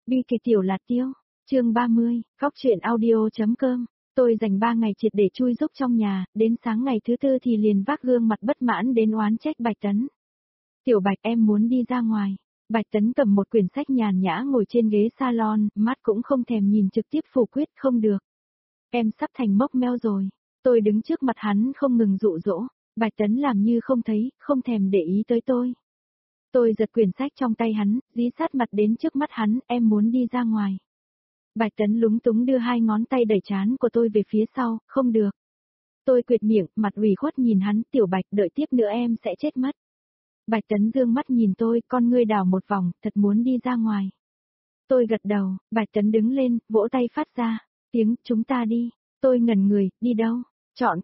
Bi kịch tiểu lạt tiêu, chương 30, góc truyện audio.com. Tôi dành 3 ngày triệt để chui rúc trong nhà, đến sáng ngày thứ 4 thì liền vác gương mặt bất mãn đến oán trách Bạch Tấn. Tiểu Bạch, em muốn đi ra ngoài. Bạch Tấn cầm một quyển sách nhàn nhã ngồi trên ghế salon, mắt cũng không thèm nhìn, trực tiếp phủ quyết không được. Em sắp thành mốc meo rồi. Tôi đứng trước mặt hắn không ngừng dụ dỗ. Bạch Tấn làm như không thấy, không thèm để ý tới tôi. Tôi giật quyển sách trong tay hắn, dí sát mặt đến trước mắt hắn, em muốn đi ra ngoài. Bạch Tấn lúng túng đưa 2 ngón tay đẩy trán của tôi về phía sau, không được. Tôi quệt miệng, mặt ủy khuất nhìn hắn, Tiểu Bạch, đợi tiếp nữa em sẽ chết mất. Bạch Tấn dương mắt nhìn tôi, con ngươi đảo một vòng, thật muốn đi ra ngoài. Tôi gật đầu, Bạch Tấn đứng lên, vỗ tay phát ra, tiếng, chúng ta đi. Tôi ngẩn người, đi đâu? Chọn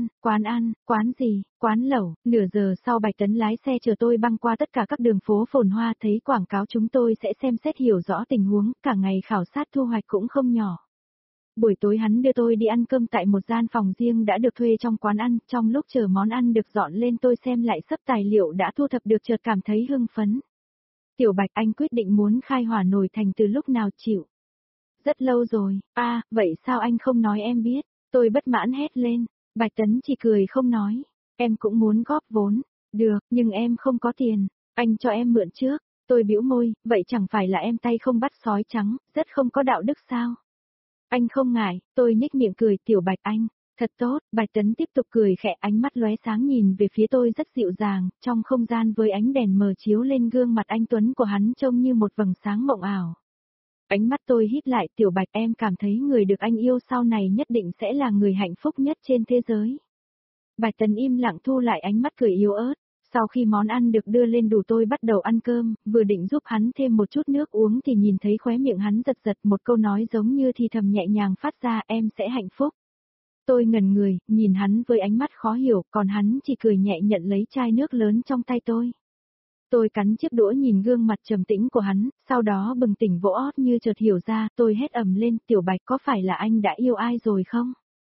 quán gì, quán lẩu. Nửa giờ sau Bạch Tấn lái xe chờ tôi băng qua tất cả các đường phố phồn hoa, thấy quảng cáo chúng tôi sẽ xem xét hiểu rõ tình huống, cả ngày khảo sát thu hoạch cũng không nhỏ. Buổi tối hắn đưa tôi đi ăn cơm tại một gian phòng riêng đã được thuê trong quán ăn, trong lúc chờ món ăn được dọn lên tôi xem lại sấp tài liệu đã thu thập được, chợt cảm thấy hưng phấn. Tiểu Bạch, anh quyết định muốn khai hỏa nồi thành từ lúc nào chịu? Rất lâu rồi. Vậy sao anh không nói em biết? Tôi bất mãn hét lên. Bạch Tấn chỉ cười không nói. Em cũng muốn góp vốn. Được, nhưng em không có tiền. Anh cho em mượn trước. Tôi bĩu môi, vậy chẳng phải là em tay không bắt sói trắng, rất không có đạo đức sao? Anh không ngại, tôi nhếch miệng cười, Tiểu Bạch anh. Thật tốt, Bạch Tấn tiếp tục cười khẽ, ánh mắt lóe sáng nhìn về phía tôi rất dịu dàng, trong không gian với ánh đèn mờ chiếu lên gương mặt anh tuấn của hắn trông như một vầng sáng mộng ảo. Ánh mắt tôi híp lại, Tiểu Bạch, em cảm thấy người được anh yêu sau này nhất định sẽ là người hạnh phúc nhất trên thế giới. Bạch Tấn im lặng thu lại ánh mắt cười yếu ớt. Sau khi món ăn được đưa lên đủ tôi bắt đầu ăn cơm, vừa định giúp hắn thêm một chút nước uống thì nhìn thấy khóe miệng hắn giật giật, một câu nói giống như thì thầm nhẹ nhàng phát ra, em sẽ hạnh phúc. Tôi ngẩn người, nhìn hắn với ánh mắt khó hiểu, còn hắn chỉ cười nhẹ nhận lấy chai nước lớn trong tay tôi. Tôi cắn chiếc đũa nhìn gương mặt trầm tĩnh của hắn, sau đó bừng tỉnh vỗ ót như chợt hiểu ra, tôi hét ầm lên, Tiểu Bạch, có phải là anh đã yêu ai rồi không?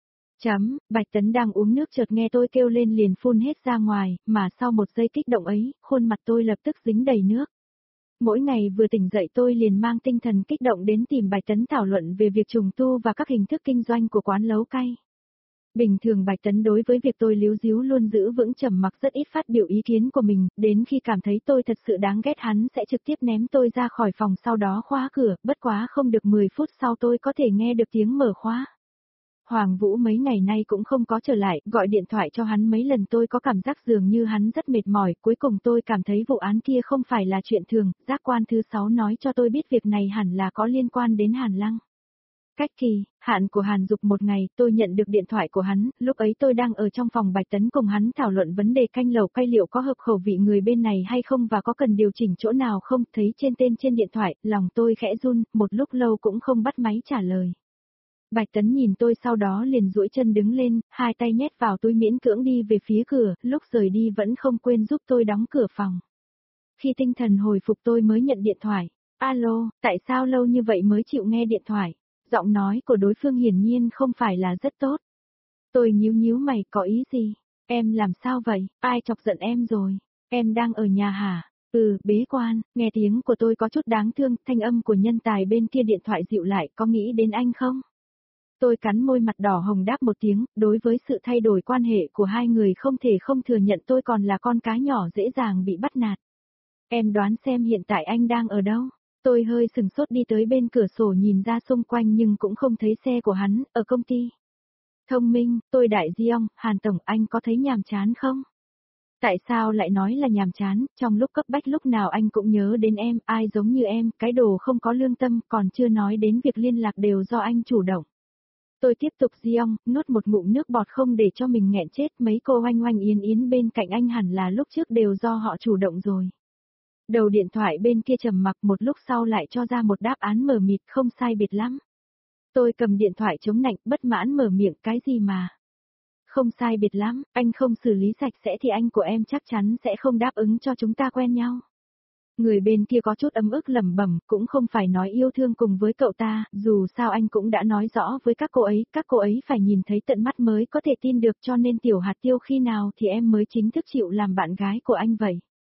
Bạch Tấn đang uống nước chợt nghe tôi kêu lên liền phun hết ra ngoài, mà sau một giây kích động ấy, khuôn mặt tôi lập tức dính đầy nước. Mỗi ngày vừa tỉnh dậy tôi liền mang tinh thần kích động đến tìm Bạch Tấn thảo luận về việc trùng tu và các hình thức kinh doanh của quán lấu cay. Bình thường Bạch Tấn đối với việc tôi líu díu luôn giữ vững trầm mặc, rất ít phát biểu ý kiến của mình, đến khi cảm thấy tôi thật sự đáng ghét hắn sẽ trực tiếp ném tôi ra khỏi phòng, sau đó khóa cửa, bất quá không được 10 phút sau tôi có thể nghe được tiếng mở khóa. Hoàng Vũ mấy ngày nay cũng không có trở lại, gọi điện thoại cho hắn mấy lần tôi có cảm giác dường như hắn rất mệt mỏi, cuối cùng tôi cảm thấy vụ án kia không phải là chuyện thường, giác quan thứ 6 nói cho tôi biết việc này hẳn là có liên quan đến Hàn Lăng. Cách kỳ, hạn của Hàn Dục một ngày, tôi nhận được điện thoại của hắn, lúc ấy tôi đang ở trong phòng Bạch Tấn cùng hắn thảo luận vấn đề canh lẩu cay liệu có hợp khẩu vị người bên này hay không và có cần điều chỉnh chỗ nào không, thấy trên tên trên điện thoại, lòng tôi khẽ run, một lúc lâu cũng không bắt máy trả lời. Bạch Tấn nhìn tôi sau đó liền duỗi chân đứng lên, 2 tay nhét vào túi miễn cưỡng đi về phía cửa, lúc rời đi vẫn không quên giúp tôi đóng cửa phòng. Khi tinh thần hồi phục tôi mới nhận điện thoại. Alo, tại sao lâu như vậy mới chịu nghe điện thoại? Giọng nói của đối phương hiển nhiên không phải là rất tốt. Tôi nhíu mày, có ý gì? Em làm sao vậy? Ai chọc giận em rồi? Em đang ở nhà hả? Bế quan. Nghe tiếng của tôi có chút đáng thương, thanh âm của nhân tài bên kia điện thoại dịu lại, có nghĩ đến anh không? Tôi cắn môi mặt đỏ hồng đáp một tiếng, đối với sự thay đổi quan hệ của hai người không thể không thừa nhận tôi còn là con cá nhỏ dễ dàng bị bắt nạt. Em đoán xem hiện tại anh đang ở đâu? Tôi hơi sừng sốt đi tới bên cửa sổ nhìn ra xung quanh nhưng cũng không thấy xe của hắn, ở công ty. Thông minh, tôi Đại Diong, Hàn Tổng, anh có thấy nhàm chán không? Tại sao lại nói là nhàm chán, trong lúc cấp bách lúc nào anh cũng nhớ đến em, ai giống như em, cái đồ không có lương tâm, còn chưa nói đến việc liên lạc đều do anh chủ động. Tôi tiếp tục Diong, nuốt một ngụm nước bọt không để cho mình nghẹn chết, mấy cô oanh oanh yến yến bên cạnh anh hẳn là lúc trước đều do họ chủ động rồi. Đầu điện thoại bên kia trầm mặc một lúc sau lại cho ra một đáp án mờ mịt, không sai biệt lắm. Tôi cầm điện thoại chống nạnh, bất mãn mở miệng, cái gì mà? Không sai biệt lắm, anh không xử lý sạch sẽ thì anh của em chắc chắn sẽ không đáp ứng cho chúng ta quen nhau. Người bên kia có chút ấm ức lẩm bẩm, cũng không phải nói yêu thương cùng với cậu ta, dù sao anh cũng đã nói rõ với các cô ấy phải nhìn thấy tận mắt mới có thể tin được, cho nên Tiểu Hạt Tiêu khi nào thì em mới chính thức chịu làm bạn gái của anh vậy?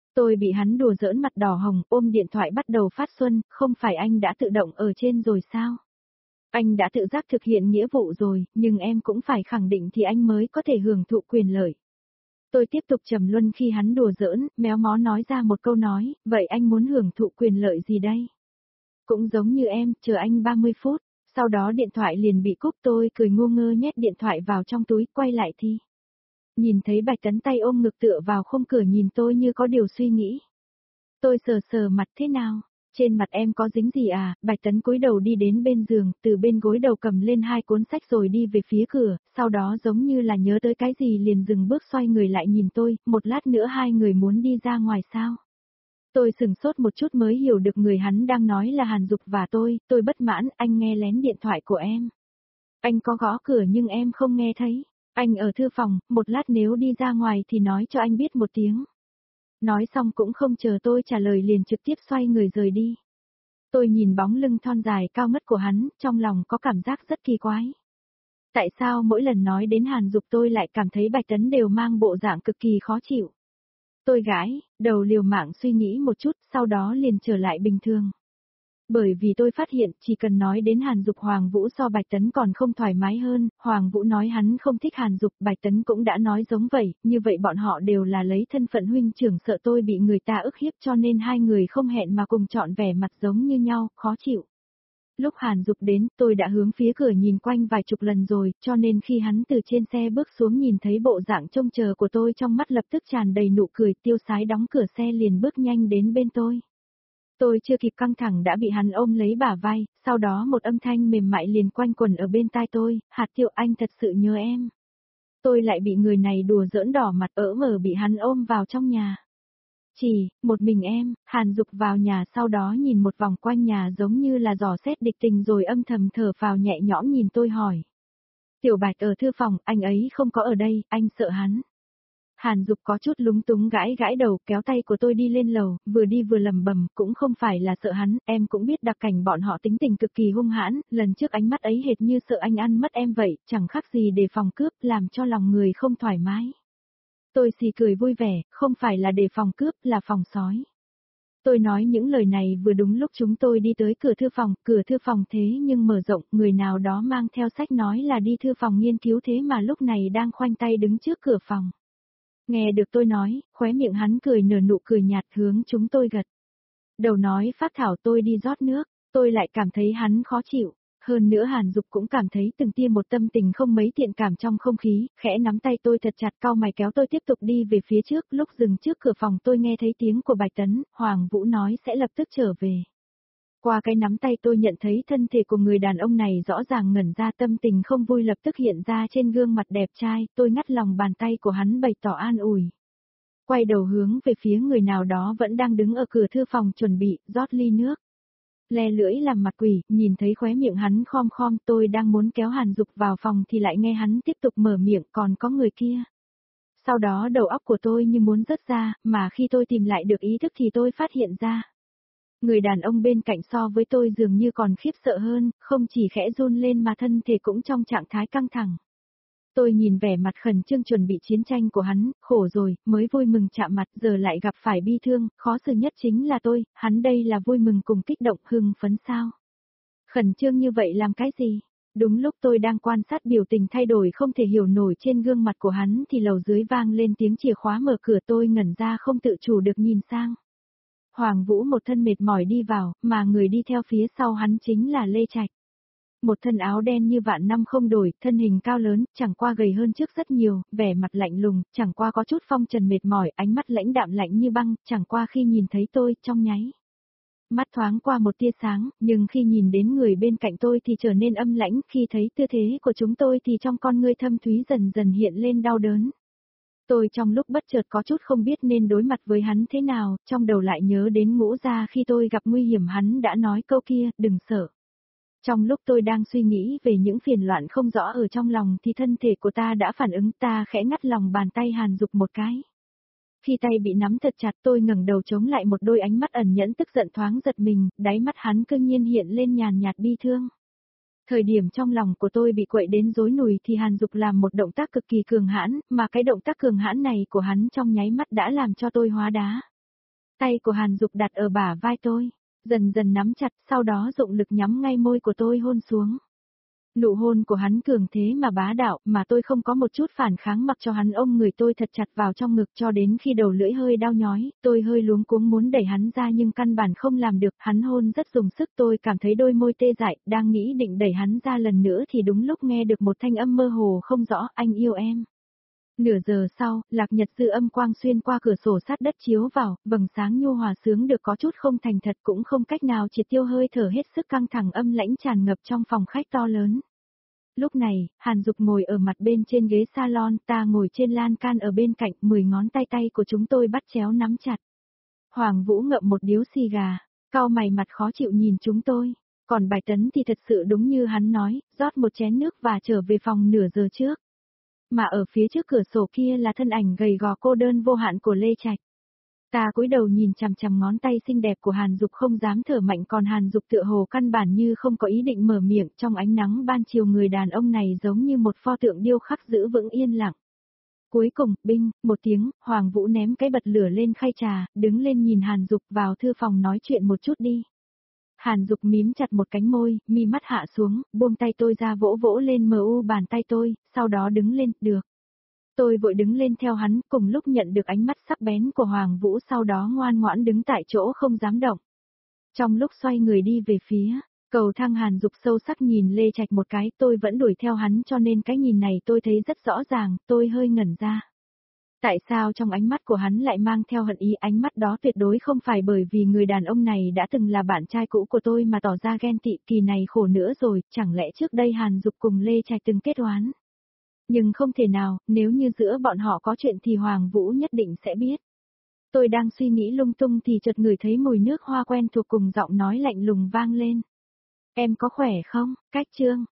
Tôi bị hắn đùa giỡn mặt đỏ hồng, ôm điện thoại bắt đầu phát xuân, không phải anh đã tự động ở trên rồi sao? Anh đã tự giác thực hiện nghĩa vụ rồi, nhưng em cũng phải khẳng định thì anh mới có thể hưởng thụ quyền lợi. Tôi tiếp tục trầm luân khi hắn đùa giỡn, méo mó nói ra một câu nói, vậy anh muốn hưởng thụ quyền lợi gì đây? Cũng giống như em, chờ anh 30 phút, sau đó điện thoại liền bị cúp, tôi cười ngu ngơ nhét điện thoại vào trong túi, quay lại thì. Nhìn thấy Bạch Tấn tay ôm ngực tựa vào khung cửa nhìn tôi như có điều suy nghĩ. Tôi sờ sờ mặt thế nào? Trên mặt em có dính gì à? Bạch Tấn cúi đầu đi đến bên giường, từ bên gối đầu cầm lên 2 cuốn sách rồi đi về phía cửa, sau đó giống như là nhớ tới cái gì liền dừng bước xoay người lại nhìn tôi, một lát nữa hai người muốn đi ra ngoài sao? Tôi sừng sốt một chút mới hiểu được người hắn đang nói là Hàn Dục và tôi bất mãn, anh nghe lén điện thoại của em. Anh có gõ cửa nhưng em không nghe thấy. Anh ở thư phòng, một lát nếu đi ra ngoài thì nói cho anh biết một tiếng. Nói xong cũng không chờ tôi trả lời liền trực tiếp xoay người rời đi. Tôi nhìn bóng lưng thon dài cao ngất của hắn, trong lòng có cảm giác rất kỳ quái. Tại sao mỗi lần nói đến Hàn Dục tôi lại cảm thấy Bạch Tấn đều mang bộ dạng cực kỳ khó chịu. Tôi gãi, đầu liều mạng suy nghĩ một chút, sau đó liền trở lại bình thường. Bởi vì tôi phát hiện chỉ cần nói đến Hàn Dục Hoàng Vũ so Bạch Tấn còn không thoải mái hơn, Hoàng Vũ nói hắn không thích Hàn Dục, Bạch Tấn cũng đã nói giống vậy, như vậy bọn họ đều là lấy thân phận huynh trưởng sợ tôi bị người ta ức hiếp cho nên hai người không hẹn mà cùng chọn vẻ mặt giống như nhau, khó chịu. Lúc Hàn Dục đến, tôi đã hướng phía cửa nhìn quanh vài chục lần rồi, cho nên khi hắn từ trên xe bước xuống nhìn thấy bộ dạng trông chờ của tôi trong mắt lập tức tràn đầy nụ cười, tiêu sái đóng cửa xe liền bước nhanh đến bên tôi. Tôi chưa kịp căng thẳng đã bị hắn ôm lấy bả vai, sau đó một âm thanh mềm mại liền quanh quẩn ở bên tai tôi, Hạt Tiêu anh thật sự nhớ em. Tôi lại bị người này đùa giỡn đỏ mặt ỡ mở bị hắn ôm vào trong nhà. Chỉ, một mình em, Hàn Dục vào nhà sau đó nhìn một vòng quanh nhà giống như là dò xét địch tình rồi âm thầm thở phào nhẹ nhõm nhìn tôi hỏi. Tiểu Bạch ở thư phòng, anh ấy không có ở đây, anh sợ hắn. Hàn Dục có chút lúng túng gãi gãi đầu kéo tay của tôi đi lên lầu, vừa đi vừa lẩm bẩm cũng không phải là sợ hắn, em cũng biết đặc cảnh bọn họ tính tình cực kỳ hung hãn, lần trước ánh mắt ấy hệt như sợ anh ăn mất em vậy, chẳng khác gì để phòng cướp, làm cho lòng người không thoải mái. Tôi xì cười vui vẻ, không phải là để phòng cướp, là phòng sói. Tôi nói những lời này vừa đúng lúc chúng tôi đi tới cửa thư phòng thế nhưng mở rộng, người nào đó mang theo sách nói là đi thư phòng nghiên cứu thế mà lúc này đang khoanh tay đứng trước cửa phòng. Nghe được tôi nói, khóe miệng hắn cười nở nụ cười nhạt hướng chúng tôi gật. Đầu nói phát thảo tôi đi rót nước, tôi lại cảm thấy hắn khó chịu. Hơn nữa Hàn Dục cũng cảm thấy từng tia một tâm tình không mấy thiện cảm trong không khí, khẽ nắm tay tôi thật chặt cau mày kéo tôi tiếp tục đi về phía trước, lúc dừng trước cửa phòng tôi nghe thấy tiếng của Bạch Tấn, Hoàng Vũ nói sẽ lập tức trở về. Qua cái nắm tay tôi nhận thấy thân thể của người đàn ông này rõ ràng ngẩn ra tâm tình không vui lập tức hiện ra trên gương mặt đẹp trai, tôi ngắt lòng bàn tay của hắn bày tỏ an ủi. Quay đầu hướng về phía người nào đó vẫn đang đứng ở cửa thư phòng chuẩn bị, rót ly nước. Le lưỡi làm mặt quỷ, nhìn thấy khóe miệng hắn khom khom tôi đang muốn kéo Hàn Dục vào phòng thì lại nghe hắn tiếp tục mở miệng còn có người kia. Sau đó đầu óc của tôi như muốn rớt ra, mà khi tôi tìm lại được ý thức thì tôi phát hiện ra. Người đàn ông bên cạnh so với tôi dường như còn khiếp sợ hơn, không chỉ khẽ run lên mà thân thể cũng trong trạng thái căng thẳng. Tôi nhìn vẻ mặt khẩn trương chuẩn bị chiến tranh của hắn, khổ rồi, mới vui mừng chạm mặt giờ lại gặp phải bi thương, khó xử nhất chính là tôi, hắn đây là vui mừng cùng kích động hưng phấn sao. Khẩn trương như vậy làm cái gì? Đúng lúc tôi đang quan sát biểu tình thay đổi không thể hiểu nổi trên gương mặt của hắn thì lầu dưới vang lên tiếng chìa khóa mở cửa tôi ngẩn ra không tự chủ được nhìn sang. Hoàng Vũ một thân mệt mỏi đi vào, mà người đi theo phía sau hắn chính là Lê Trạch. Một thân áo đen như vạn năm không đổi, thân hình cao lớn, chẳng qua gầy hơn trước rất nhiều, vẻ mặt lạnh lùng, chẳng qua có chút phong trần mệt mỏi, ánh mắt lãnh đạm lạnh như băng, chẳng qua khi nhìn thấy tôi, trong nháy. Mắt thoáng qua một tia sáng, nhưng khi nhìn đến người bên cạnh tôi thì trở nên âm lãnh, khi thấy tư thế của chúng tôi thì trong con ngươi thâm thúy dần dần hiện lên đau đớn. Tôi trong lúc bất chợt có chút không biết nên đối mặt với hắn thế nào, trong đầu lại nhớ đến Ngũ Gia khi tôi gặp nguy hiểm hắn đã nói câu kia, đừng sợ. Trong lúc tôi đang suy nghĩ về những phiền loạn không rõ ở trong lòng thì thân thể của ta đã phản ứng ta khẽ ngắt lòng bàn tay Hàn Dục một cái. Khi tay bị nắm thật chặt tôi ngẩng đầu chống lại một đôi ánh mắt ẩn nhẫn tức giận thoáng giật mình, đáy mắt hắn cương nhiên hiện lên nhàn nhạt bi thương. Thời điểm trong lòng của tôi bị quậy đến rối nùi thì Hàn Dục làm một động tác cực kỳ cường hãn, mà cái động tác cường hãn này của hắn trong nháy mắt đã làm cho tôi hóa đá. Tay của Hàn Dục đặt ở bả vai tôi, dần dần nắm chặt, sau đó dụng lực nhắm ngay môi của tôi hôn xuống. Nụ hôn của hắn cường thế mà bá đạo, mà tôi không có một chút phản kháng, mặc cho hắn ôm người tôi thật chặt vào trong ngực cho đến khi đầu lưỡi hơi đau nhói, tôi hơi luống cuống muốn đẩy hắn ra nhưng căn bản không làm được, hắn hôn rất dùng sức, tôi cảm thấy đôi môi tê dại, đang nghĩ định đẩy hắn ra lần nữa thì đúng lúc nghe được một thanh âm mơ hồ không rõ, anh yêu em. Nửa giờ sau, lạc nhật dư âm quang xuyên qua cửa sổ sát đất chiếu vào, vầng sáng nhu hòa sướng được có chút không thành thật, cũng không cách nào triệt tiêu hơi thở hết sức căng thẳng âm lãnh tràn ngập trong phòng khách to lớn. Lúc này, Hàn Dục ngồi ở mặt bên trên ghế salon, ta ngồi trên lan can ở bên cạnh, 10 ngón tay của chúng tôi bắt chéo nắm chặt. Hoàng Vũ ngậm một điếu xì gà, cau mày mặt khó chịu nhìn chúng tôi. Còn Bạch Tấn thì thật sự đúng như hắn nói, rót một chén nước và trở về phòng nửa giờ trước. Mà ở phía trước cửa sổ kia là thân ảnh gầy gò cô đơn vô hạn của Lê Trạch. Ta cúi đầu nhìn chằm chằm ngón tay xinh đẹp của Hàn Dục không dám thở mạnh, còn Hàn Dục tựa hồ căn bản như không có ý định mở miệng, trong ánh nắng ban chiều người đàn ông này giống như một pho tượng điêu khắc giữ vững yên lặng. Cuối cùng, binh, một tiếng, Hoàng Vũ ném cái bật lửa lên khay trà, đứng lên nhìn Hàn Dục, vào thư phòng nói chuyện một chút đi. Hàn Dục mím chặt một cánh môi, mi mắt hạ xuống, buông tay tôi ra vỗ vỗ lên bàn tay tôi, sau đó đứng lên, được. Tôi vội đứng lên theo hắn, cùng lúc nhận được ánh mắt sắc bén của Hoàng Vũ, sau đó ngoan ngoãn đứng tại chỗ không dám động. Trong lúc xoay người đi về phía cầu thang, Hàn Dục sâu sắc nhìn Lê Trạch một cái, tôi vẫn đuổi theo hắn cho nên cái nhìn này tôi thấy rất rõ ràng, tôi hơi ngẩn ra. Tại sao trong ánh mắt của hắn lại mang theo hận ý, ánh mắt đó tuyệt đối không phải bởi vì người đàn ông này đã từng là bạn trai cũ của tôi mà tỏ ra ghen tị, kỳ này khổ nữa rồi, chẳng lẽ trước đây Hàn Dục cùng Lê Trạch từng kết oán? Nhưng không thể nào, nếu như giữa bọn họ có chuyện thì Hoàng Vũ nhất định sẽ biết. Tôi đang suy nghĩ lung tung thì chợt ngửi thấy mùi nước hoa quen thuộc cùng giọng nói lạnh lùng vang lên. Em có khỏe không, Cách Trương?